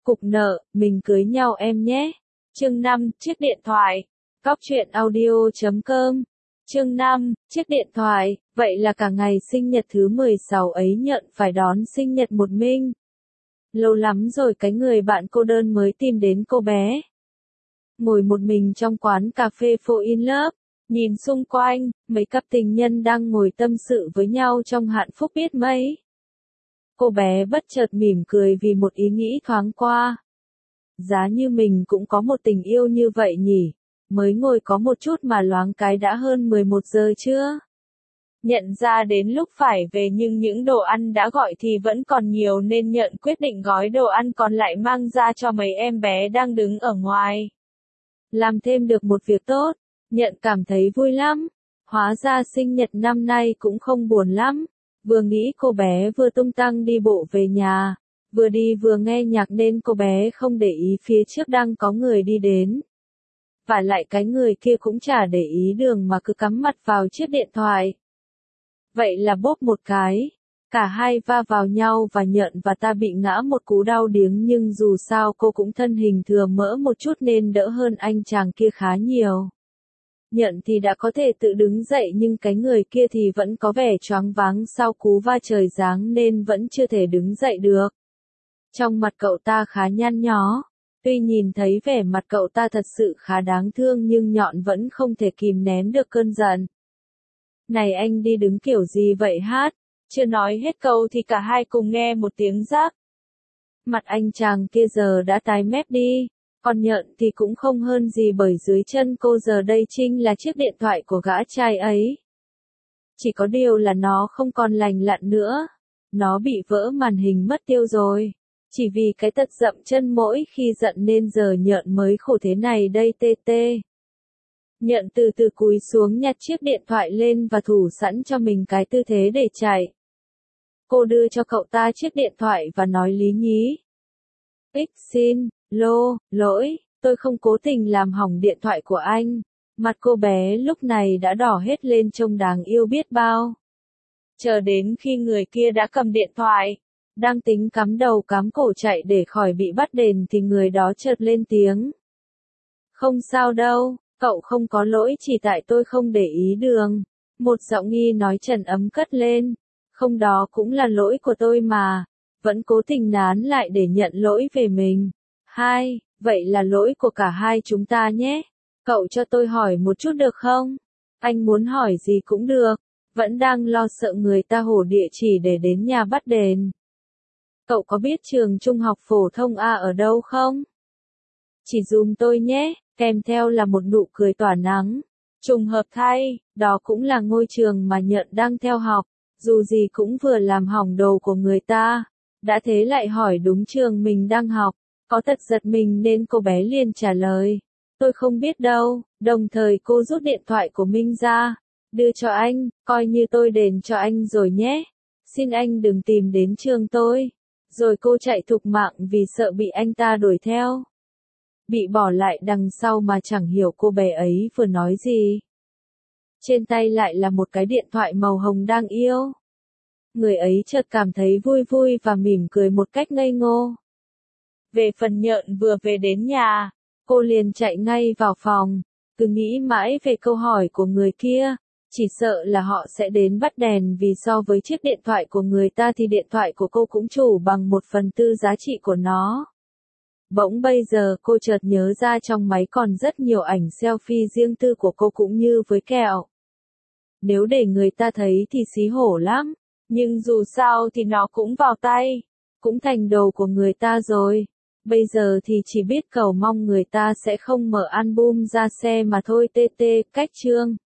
Cục nợ, mình cưới nhau em nhé. Chương 5, chiếc điện thoại. Cóc truyện audio.com. Chương 5, chiếc điện thoại. Vậy là cả ngày sinh nhật thứ 16 ấy Nhận phải đón sinh nhật một mình. Lâu lắm rồi cái người bạn cô đơn mới tìm đến cô bé. Ngồi một mình trong quán cà phê For In Love, nhìn xung quanh, mấy cặp tình nhân đang ngồi tâm sự với nhau trong hạnh phúc biết mấy. Cô bé bất chợt mỉm cười vì một ý nghĩ thoáng qua. Giá như mình cũng có một tình yêu như vậy nhỉ, mới ngồi có một chút mà loáng cái đã hơn 11 giờ chưa? Nhận ra đến lúc phải về nhưng những đồ ăn đã gọi thì vẫn còn nhiều nên Nhận quyết định gói đồ ăn còn lại mang ra cho mấy em bé đang đứng ở ngoài. Làm thêm được một việc tốt, Nhận cảm thấy vui lắm. Hóa ra sinh nhật năm nay cũng không buồn lắm. Vừa nghĩ cô bé vừa tung tăng đi bộ về nhà, vừa đi vừa nghe nhạc nên cô bé không để ý phía trước đang có người đi đến. Và lại cái người kia cũng chả để ý đường mà cứ cắm mặt vào chiếc điện thoại. Vậy là bốp một cái, cả hai va vào nhau và Nhận và ta bị ngã một cú đau điếng nhưng dù sao cô cũng thân hình thừa mỡ một chút nên đỡ hơn anh chàng kia khá nhiều. Nhận thì đã có thể tự đứng dậy nhưng cái người kia thì vẫn có vẻ choáng váng sau cú va trời giáng nên vẫn chưa thể đứng dậy được. Trong mặt cậu ta khá nhăn nhó, tuy nhìn thấy vẻ mặt cậu ta thật sự khá đáng thương nhưng Nhọn vẫn không thể kìm nén được cơn giận. Này anh đi đứng kiểu gì vậy hát? Chưa nói hết câu thì cả hai cùng nghe một tiếng rác. Mặt anh chàng kia giờ đã tái mét đi. Còn Nhận thì cũng không hơn gì bởi dưới chân cô giờ đây chính là chiếc điện thoại của gã trai ấy. Chỉ có điều là nó không còn lành lặn nữa. Nó bị vỡ màn hình mất tiêu rồi. Chỉ vì cái tật dậm chân mỗi khi giận nên giờ Nhận mới khổ thế này đây tê. Nhận từ từ cúi xuống nhặt chiếc điện thoại lên và thủ sẵn cho mình cái tư thế để chạy. Cô đưa cho cậu ta chiếc điện thoại và nói lý nhí. Xin lỗi, tôi không cố tình làm hỏng điện thoại của anh. Mặt cô bé lúc này đã đỏ hết lên trông đáng yêu biết bao. Chờ đến khi người kia đã cầm điện thoại, đang tính cắm đầu cắm cổ chạy để khỏi bị bắt đền thì người đó chợt lên tiếng. Không sao đâu, cậu không có lỗi chỉ tại tôi không để ý đường. Một giọng nghi nói trầm ấm cất lên. Không đó cũng là lỗi của tôi mà. Vẫn cố tình nán lại để nhận lỗi về mình. Vậy là lỗi của cả hai chúng ta nhé. Cậu cho tôi hỏi một chút được không? Anh muốn hỏi gì cũng được. Vẫn đang lo sợ người ta hổ địa chỉ để đến nhà bắt đền. Cậu có biết trường trung học phổ thông A ở đâu không? Chỉ dùm tôi nhé, kèm theo là một nụ cười tỏa nắng. Trùng hợp thay, đó cũng là ngôi trường mà Nhận đang theo học. Dù gì cũng vừa làm hỏng đồ của người ta. Đã thế lại hỏi đúng trường mình đang học. Có tật giật mình nên cô bé liền trả lời. Tôi không biết đâu, đồng thời cô rút điện thoại của Minh ra. Đưa cho anh, coi như tôi đền cho anh rồi nhé. Xin anh đừng tìm đến trường tôi. Rồi cô chạy thục mạng vì sợ bị anh ta đuổi theo. Bị bỏ lại đằng sau mà chẳng hiểu cô bé ấy vừa nói gì. Trên tay lại là một cái điện thoại màu hồng đang yêu. Người ấy chợt cảm thấy vui và mỉm cười một cách ngây ngô. Về phần Nhận vừa về đến nhà, cô liền chạy ngay vào phòng, cứ nghĩ mãi về câu hỏi của người kia, chỉ sợ là họ sẽ đến bắt đèn vì so với chiếc điện thoại của người ta thì điện thoại của cô cũng chủ bằng 1/4 giá trị của nó. Bỗng bây giờ cô chợt nhớ ra trong máy còn rất nhiều ảnh selfie riêng tư của cô cũng như với kẹo. Nếu để người ta thấy thì xí hổ lắm, nhưng dù sao thì nó cũng vào tay, cũng thành đồ của người ta rồi. Bây giờ thì chỉ biết cầu mong người ta sẽ không mở album ra xe mà thôi. Cách chương